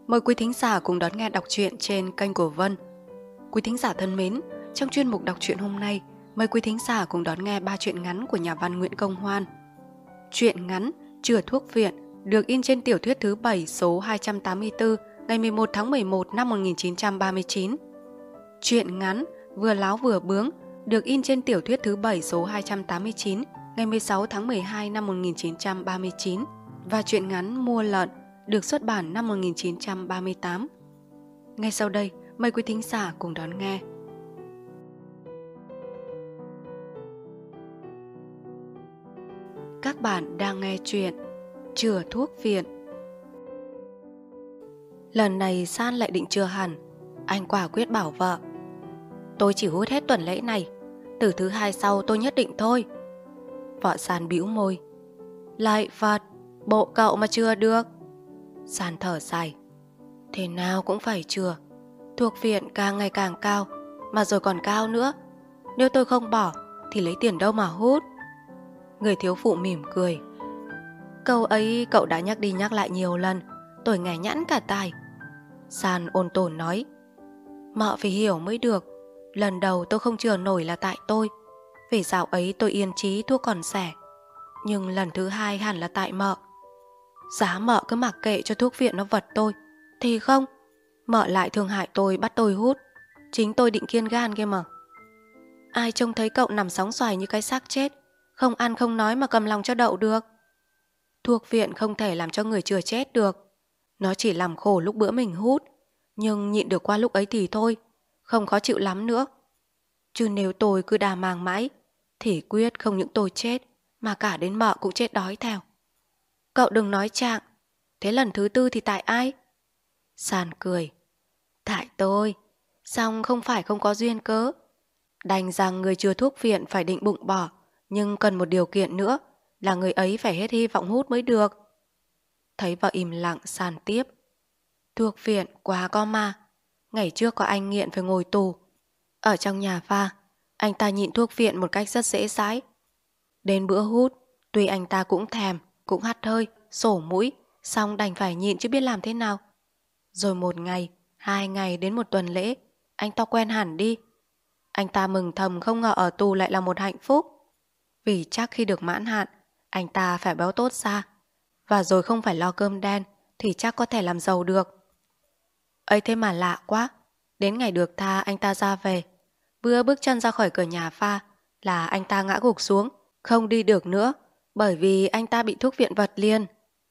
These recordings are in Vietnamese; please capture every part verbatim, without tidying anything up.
Mời quý thính giả cùng đón nghe đọc truyện trên kênh của Vân. Quý thính giả thân mến, trong chuyên mục đọc truyện hôm nay, mời quý thính giả cùng đón nghe ba truyện ngắn của nhà văn Nguyễn Công Hoan. Truyện ngắn Chữa thuốc viện được in trên tiểu thuyết thứ bảy số hai trăm tám mươi tư ngày mười một tháng mười một năm một nghìn chín trăm ba mươi chín. Truyện ngắn Vừa láo vừa bướng được in trên tiểu thuyết thứ bảy số hai trăm tám mươi chín ngày mười sáu tháng mười hai năm một nghìn chín trăm ba mươi chín và truyện ngắn Mua lợn được xuất bản năm một nghìn chín trăm ba mươi tám. Ngay sau đây, mời quý thính giả cùng đón nghe. Các bạn đang nghe chuyện Chữa thuốc viện. Lần này San lại định chữa hẳn. Anh quả quyết bảo vợ: tôi chỉ hút hết tuần lễ này, từ thứ hai sau tôi nhất định thôi. Vợ San bĩu môi: lạy Phật, bộ cậu mà chữa được. San thở dài: thế nào cũng phải chữa. Thuốc viện càng ngày càng cao, mà rồi còn cao nữa. Nếu tôi không bỏ thì lấy tiền đâu mà hút. Người thiếu phụ mỉm cười: câu ấy cậu đã nhắc đi nhắc lại nhiều lần, tôi nghe nhẵn cả tai. San ôn tồn nói: mợ phải hiểu mới được. Lần đầu tôi không chữa nổi là tại tôi, vì dạo ấy tôi yên trí thuốc còn rẻ. Nhưng lần thứ hai hẳn là tại mợ. Giá mợ cứ mặc kệ cho thuốc viện nó vật tôi, thì không, mợ lại thương hại tôi, bắt tôi hút. Chính tôi định kiêng gan kia mà. Ai trông thấy cậu nằm sóng xoài như cái xác chết, không ăn không nói mà cầm lòng cho đậu được. Thuốc viện không thể làm cho người chữa chết được. Nó chỉ làm khổ lúc bữa mình hút, nhưng nhịn được qua lúc ấy thì thôi, không khó chịu lắm nữa. Chứ nếu tôi cứ đà màng mãi thì quyết không những tôi chết, mà cả đến mợ cũng chết đói theo. Cậu đừng nói trạng. Thế lần thứ tư thì tại ai? San cười: tại tôi. Xong không phải không có duyên cớ. Đành rằng người chữa thuốc viện phải định bụng bỏ, nhưng cần một điều kiện nữa là người ấy phải hết hy vọng hút mới được. Thấy vợ im lặng, San tiếp: thuốc viện quá có ma. Ngày trước có anh nghiện phải ngồi tù. Ở trong nhà pha, anh ta nhịn thuốc viện một cách rất dễ dãi. Đến bữa hút, tuy anh ta cũng thèm, cũng hắt hơi, sổ mũi, xong đành phải nhịn chứ biết làm thế nào. Rồi một ngày, hai ngày đến một tuần lễ, anh ta quen hẳn đi. Anh ta mừng thầm không ngờ ở tù lại là một hạnh phúc. Vì chắc khi được mãn hạn, anh ta phải béo tốt ra, và rồi không phải lo cơm đen thì chắc có thể làm giàu được. Ấy thế mà lạ quá, đến ngày được tha anh ta ra về, vừa bước chân ra khỏi cửa nhà pha là anh ta ngã gục xuống, không đi được nữa, bởi vì anh ta bị thuốc viện vật liền.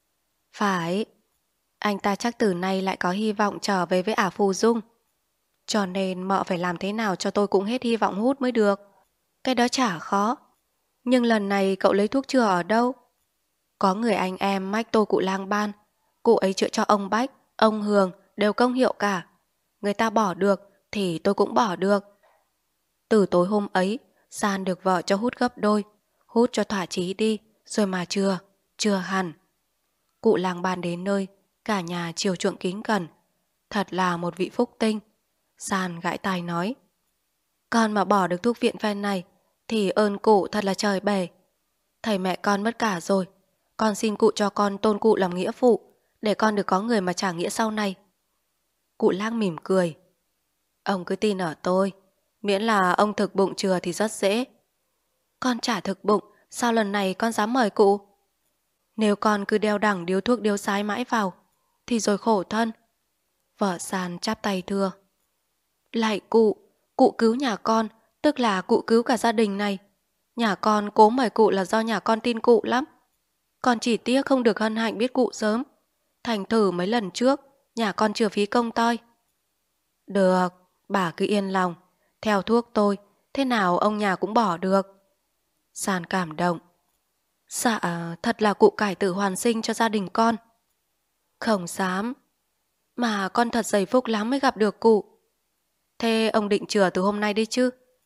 Phải, anh ta chắc từ nay lại có hy vọng trở về với ả phù dung. Cho nên mợ phải làm thế nào cho tôi cũng hết hy vọng hút mới được. Cái đó chả khó. Nhưng lần này cậu lấy thuốc chữa ở đâu? Có người anh em mách tôi cụ Lang Ban. Cụ ấy chữa cho ông Bách, ông Hường đều công hiệu cả. Người ta bỏ được thì tôi cũng bỏ được. Từ tối hôm ấy, San được vợ cho hút gấp đôi. Hút cho thỏa chí đi, rồi mà chữa, chữa hẳn. Cụ Lang Ban đến nơi, cả nhà chiều chuộng kính cẩn. Thật là một vị phúc tinh. San gãi tai nói: con mà bỏ được thuốc viện phen này thì ơn cụ thật là trời bể. Thầy mẹ con mất cả rồi, con xin cụ cho con tôn cụ làm nghĩa phụ, để con được có người mà trả nghĩa sau này. Cụ Lang mỉm cười: ông cứ tin ở tôi, miễn là ông thực bụng chừa thì rất dễ. Con chả thực bụng, sao lần này con dám mời cụ? Nếu con cứ đeo đẳng điếu thuốc điếu sái mãi vào thì rồi khổ thân. Vợ San chắp tay thưa: lạy cụ, cụ cứu nhà con, tức là cụ cứu cả gia đình này. Nhà con cố mời cụ là do nhà con tin cụ lắm. Con chỉ tiếc không được hân hạnh biết cụ sớm. Thành thử mấy lần trước nhà con chừa phí công toi. Được, bà cứ yên lòng. Theo thuốc tôi, thế nào ông nhà cũng bỏ được. San cảm động: dạ, thật là cụ cải tử hoàn sinh cho gia đình con. Không dám. Mà con thật giày phúc lắm mới gặp được cụ. Thế ông định chữa từ hôm nay đi chứ?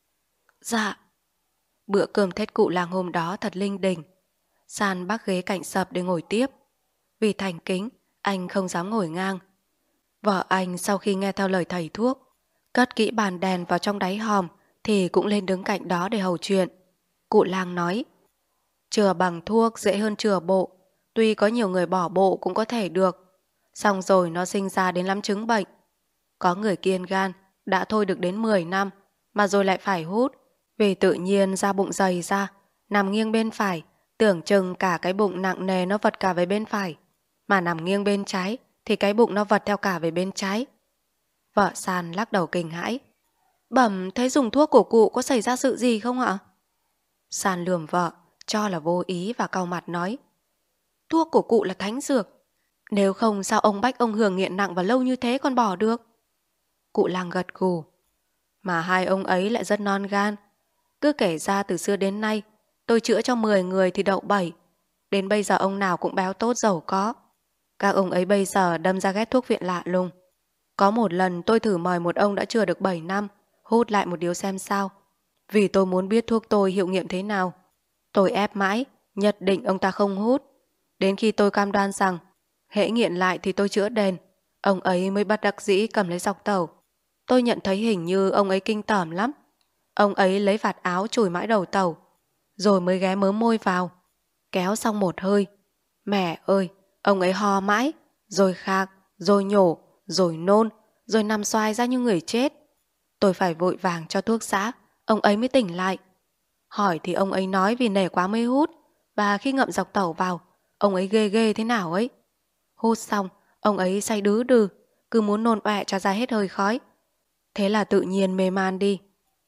Dạ. Bữa cơm Tết cụ Lang hôm đó thật linh đình. San bắc ghế cạnh sập để ngồi tiếp. Vì thành kính, anh không dám ngồi ngang. Vợ anh sau khi nghe theo lời thầy thuốc, cất kỹ bàn đèn vào trong đáy hòm, thì cũng lên đứng cạnh đó để hầu chuyện. Cụ Lang nói: chữa bằng thuốc dễ hơn chữa bộ. Tuy có nhiều người bỏ bộ cũng có thể được. Xong rồi nó sinh ra đến lắm chứng bệnh. Có người kiêng gan, đã thôi được đến mười năm, mà rồi lại phải hút. Vì tự nhiên da bụng dày ra, nằm nghiêng bên phải, tưởng chừng cả cái bụng nặng nề nó vật cả về bên phải. Mà nằm nghiêng bên trái, thì cái bụng nó vật theo cả về bên trái. Vợ San lắc đầu kinh hãi. Bẩm, thế dùng thuốc của cụ có xảy ra sự gì không ạ? San lườm vợ, cho là vô ý và cau mặt nói. Thuốc của cụ là thánh dược. Nếu không sao ông bách ông Hường nghiện nặng và lâu như thế còn bỏ được? Cụ Lang gật gù. Mà hai ông ấy lại rất non gan. Cứ kể ra từ xưa đến nay, tôi chữa cho mười người thì đậu bảy. Đến bây giờ ông nào cũng béo tốt giàu có. Các ông ấy bây giờ đâm ra ghét thuốc viện lạ lùng. Có một lần tôi thử mời một ông đã chữa được bảy năm, hút lại một điếu xem sao. Vì tôi muốn biết thuốc tôi hiệu nghiệm thế nào. Tôi ép mãi, nhất định ông ta không hút. Đến khi tôi cam đoan rằng hễ nghiện lại thì tôi chữa đền, ông ấy mới bất đắc dĩ cầm lấy dọc tàu. Tôi nhận thấy hình như ông ấy kinh tởm lắm. Ông ấy lấy vạt áo chùi mãi đầu tàu, rồi mới ghé mớ môi vào. Kéo xong một hơi, mẹ ơi, ông ấy ho mãi, rồi khạc, rồi nhổ, rồi nôn, rồi nằm xoài ra như người chết. Tôi phải vội vàng cho thuốc xã, ông ấy mới tỉnh lại. Hỏi thì ông ấy nói vì nể quá mới hút, và khi ngậm dọc tàu vào, ông ấy ghê ghê thế nào ấy. Hút xong, ông ấy say đứ đừ, cứ muốn nôn ọe cho ra hết hơi khói. Thế là tự nhiên mê man đi.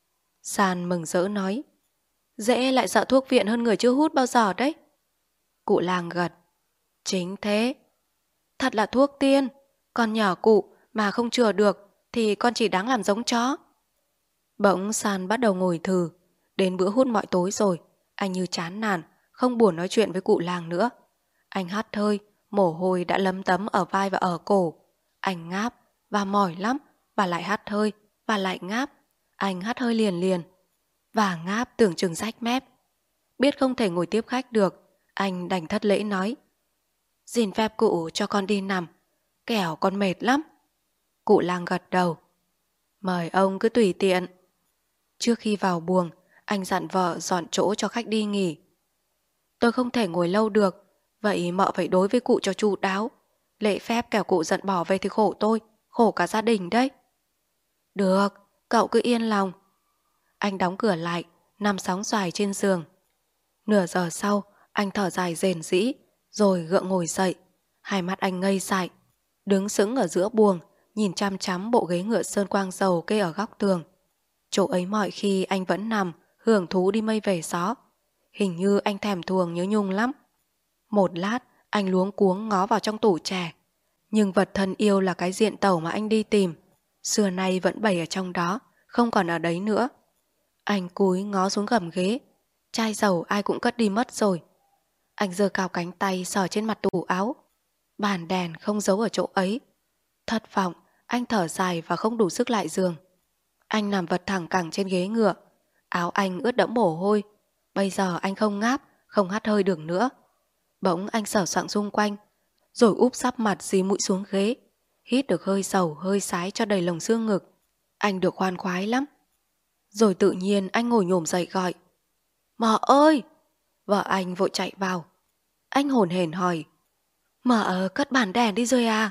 San mừng rỡ nói. Dễ lại sợ thuốc viện hơn người chưa hút bao giờ đấy. Cụ Lang gật. Chính thế. Thật là thuốc tiên. Con nhờ cụ mà không chữa được thì con chỉ đáng làm giống chó. Bỗng San bắt đầu ngồi thừ. Đến bữa hút mọi tối rồi, anh như chán nản, không buồn nói chuyện với cụ Lang nữa. Anh hắt hơi, mồ hôi đã lấm tấm ở vai và ở cổ. Anh ngáp và mỏi lắm, và lại hắt hơi và lại ngáp. Anh hắt hơi liền liền và ngáp tưởng chừng rách mép. Biết không thể ngồi tiếp khách được, anh đành thất lễ nói. Xin phép cụ cho con đi nằm, kẻo con mệt lắm. Cụ Lang gật đầu. Mời ông cứ tùy tiện. Trước khi vào buồng, anh dặn vợ dọn chỗ cho khách đi nghỉ. Tôi không thể ngồi lâu được, vậy mợ phải đối với cụ cho chu đáo. Lễ phép kẻo cụ giận bỏ về thì khổ tôi, khổ cả gia đình đấy. Được, cậu cứ yên lòng. Anh đóng cửa lại, nằm sóng xoài trên giường. Nửa giờ sau, anh thở dài rền rĩ, rồi gượng ngồi dậy. Hai mắt anh ngây dại, đứng sững ở giữa buồng, nhìn chăm chăm bộ ghế ngựa sơn quang dầu kê ở góc tường. Chỗ ấy mọi khi anh vẫn nằm, hưởng thú đi mây về gió. Hình như anh thèm thuồng nhớ Nhung lắm. Một lát, anh luống cuống ngó vào trong tủ chè. Nhưng vật thân yêu là cái diện tẩu mà anh đi tìm, xưa nay vẫn bày ở trong đó, không còn ở đấy nữa. Anh cúi ngó xuống gầm ghế. Chai dầu ai cũng cất đi mất rồi. Anh giơ cao cánh tay sờ trên mặt tủ áo. Bàn đèn không giấu ở chỗ ấy. Thất vọng, anh thở dài và không đủ sức lại giường. Anh nằm vật thẳng cẳng trên ghế ngựa. Áo anh ướt đẫm mồ hôi. Bây giờ anh không ngáp, không hắt hơi được nữa. Bỗng anh sờ soạng xung quanh, rồi úp sắp mặt dí mũi xuống ghế, hít được hơi sầu hơi sái cho đầy lồng xương ngực. Anh được khoan khoái lắm. Rồi tự nhiên anh ngồi nhổm dậy gọi. Mợ ơi! Vợ anh vội chạy vào. Anh hổn hển hỏi. Mợ cất bàn đèn đi rồi à?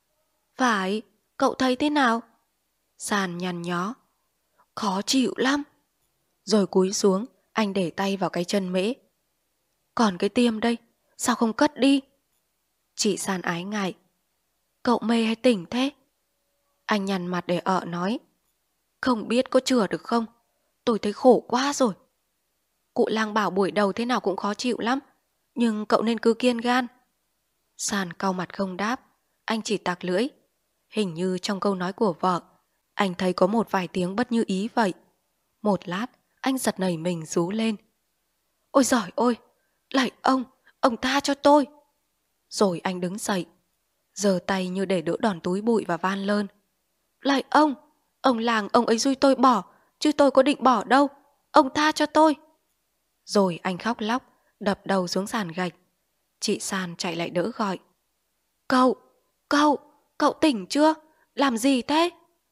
Phải, cậu thấy thế nào? San nhăn nhó. Khó chịu lắm. Rồi cúi xuống, anh để tay vào cái chân mễ. Còn cái tiêm đây, sao không cất đi? Chị San ái ngại. Cậu mê hay tỉnh thế? Anh nhăn mặt để ợ nói. Không biết có chữa được không? Tôi thấy khổ quá rồi. Cụ Lang bảo buổi đầu thế nào cũng khó chịu lắm, nhưng cậu nên cứ kiên gan. San cau mặt không đáp. Anh chỉ tặc lưỡi. Hình như trong câu nói của vợ, anh thấy có một vài tiếng bất như ý vậy. Một lát, anh giật nảy mình rú lên. Ôi giời ơi! Lạy ông! Ông tha cho tôi! Rồi anh đứng dậy, giơ tay như để đỡ đòn túi bụi và van lơn. Lạy ông! Ông làng ông ấy xui tôi bỏ, chứ tôi có định bỏ đâu. Ông tha cho tôi! Rồi anh khóc lóc, đập đầu xuống sàn gạch. Chị San chạy lại đỡ gọi. Cậu! Cậu! Cậu tỉnh chưa? Làm gì thế?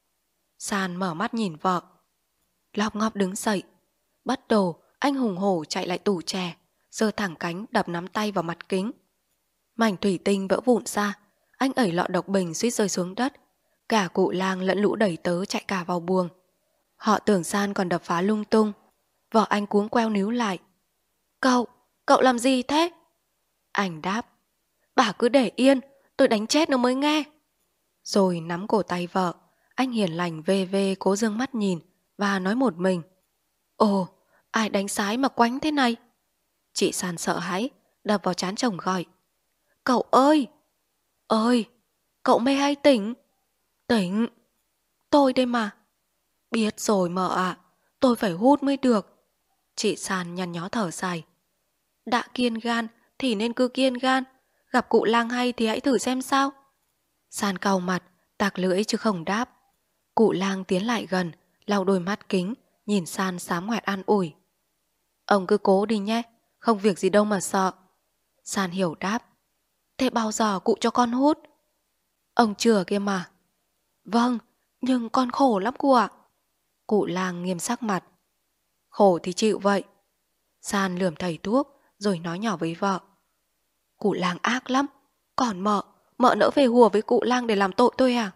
San mở mắt nhìn vợ. Lóc ngóp đứng dậy. Bắt đầu anh hùng hổ chạy lại tủ chè, giơ thẳng cánh đập nắm tay vào mặt kính. Mảnh thủy tinh vỡ vụn ra. Anh ẩy lọ độc bình suýt rơi xuống đất. Cả cụ Lang lẫn lũ đầy tớ chạy cả vào buồng. Họ tưởng San còn đập phá lung tung. Vợ anh cuống queo níu lại. Cậu, cậu làm gì thế? Anh đáp. Bà cứ để yên, tôi đánh chết nó mới nghe. Rồi nắm cổ tay vợ, anh hiền lành vê vê cố dương mắt nhìn và nói một mình. Ồ, ai đánh sái mà quánh thế này? Chị San sợ hãi, đập vào trán chồng gọi. Cậu ơi! Ơi! Cậu mê hay tỉnh? Tỉnh! Tôi đây mà. Biết rồi mợ ạ, tôi phải hút mới được. Chị San nhăn nhó thở dài. Đã kiên gan thì nên cứ kiên gan. Gặp cụ Lang hay thì hãy thử xem sao. San cau mặt, tạc lưỡi chứ không đáp. Cụ Lang tiến lại gần, lau đôi mắt kính, nhìn San xám ngoẹt an ủi. Ông cứ cố đi nhé, không việc gì đâu mà sợ. San hiểu đáp. Thế bao giờ cụ cho con hút? Ông chừa kia mà. Vâng, nhưng con khổ lắm cụ ạ. Cụ Lang nghiêm sắc mặt. Khổ thì chịu vậy. San lườm thầy thuốc rồi nói nhỏ với vợ. Cụ Lang ác lắm. Còn mợ, mợ nỡ về hùa với cụ Lang để làm tội tôi à?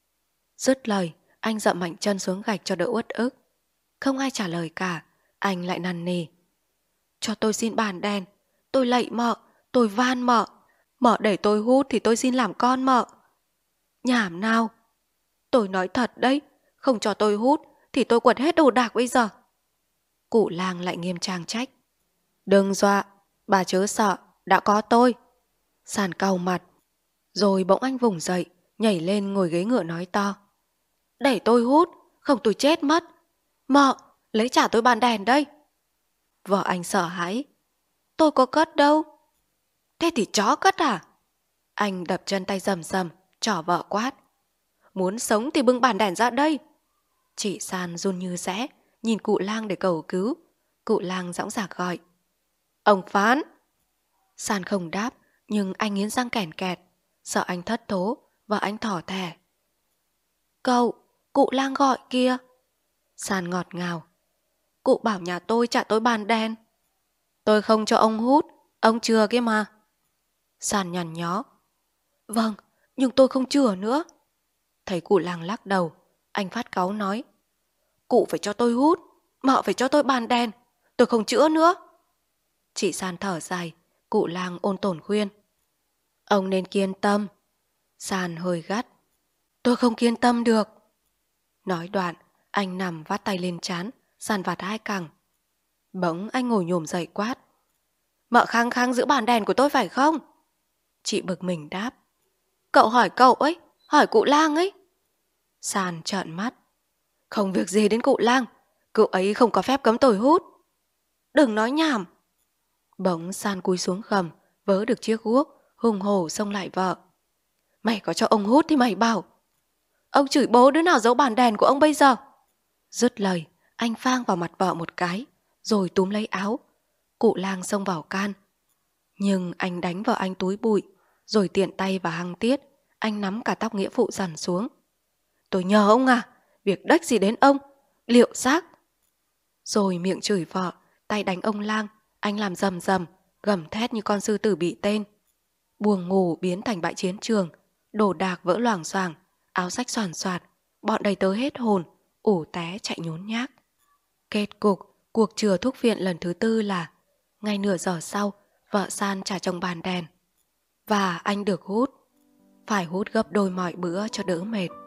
Dứt lời, anh dậm mạnh chân xuống gạch cho đỡ uất ức. Không ai trả lời cả, anh lại năn nỉ. Cho tôi xin bàn đèn. Tôi lạy mợ, tôi van mợ. Mợ để tôi hút thì tôi xin làm con mợ. Nhảm nào. Tôi nói thật đấy, không cho tôi hút thì tôi quật hết đồ đạc bây giờ. Cụ Lang lại nghiêm trang trách. Đừng dọa, bà chớ sợ, đã có tôi. San cau mặt. Rồi bỗng anh vùng dậy, nhảy lên ngồi ghế ngựa nói to. Để tôi hút, không tôi chết mất. Mợ, lấy trả tôi bàn đèn đây. Vợ anh sợ hãi. Tôi có cất đâu. Thế thì chó cất à? Anh đập chân tay rầm rầm, trỏ vợ quát. Muốn sống thì bưng bàn đèn ra đây. Chị San run như rẽ, nhìn cụ Lang để cầu cứu. Cụ Lang dõng dạc gọi. Ông Phán. San không đáp, nhưng anh nghiến răng kẻn kẹt. Sợ anh thất thố, vợ anh thỏ thẻ. Cậu, cụ Lang gọi kia. San ngọt ngào. Cụ bảo nhà tôi trả tôi bàn đèn. Tôi không cho ông hút, ông chừa kia mà. San nhằn nhó. Vâng, nhưng tôi không chừa nữa. Thấy cụ Lang lắc đầu, anh phát cáu nói. Cụ phải cho tôi hút, mợ phải cho tôi bàn đèn. Tôi không chữa nữa. Chị San thở dài, cụ Lang ôn tồn khuyên. Ông nên kiên tâm. San hơi gắt. Tôi không kiên tâm được. Nói đoạn, anh nằm vắt tay lên trán, San vạt hai cẳng. Bỗng anh ngồi nhổm dậy quát. Mợ khăng khăng giữ bàn đèn của tôi phải không? Chị bực mình đáp. Cậu hỏi cậu ấy, hỏi cụ Lang ấy. San trợn mắt. Không việc gì đến cụ Lang, cậu ấy không có phép cấm tôi hút. Đừng nói nhảm. Bỗng San cúi xuống gầm, vớ được chiếc guốc, hùng hổ xông lại vợ. Mày có cho ông hút thì mày bảo. Ông chửi bố đứa nào giấu bàn đèn của ông bây giờ. Dứt lời, anh phang vào mặt vợ một cái, rồi túm lấy áo. Cụ Lang xông vào can. Nhưng anh đánh vợ anh túi bụi, rồi tiện tay và hăng tiết, anh nắm cả tóc nghĩa phụ dằn xuống. Tôi nhờ ông à, việc đếch gì đến ông, liệu xác. Rồi miệng chửi vợ, tay đánh ông Lang, anh làm rầm rầm, gầm thét như con sư tử bị tên. Buồng ngủ biến thành bãi chiến trường, đồ đạc vỡ loảng xoảng, áo xách xoàn xoạt, bọn đầy tớ hết hồn, ủ té chạy nhốn nhác. Kết cục, cuộc chừa thuốc viện lần thứ tư là ngay nửa giờ sau, vợ San trả chồng bàn đèn. Và anh được hút. Phải hút gấp đôi mọi bữa cho đỡ mệt.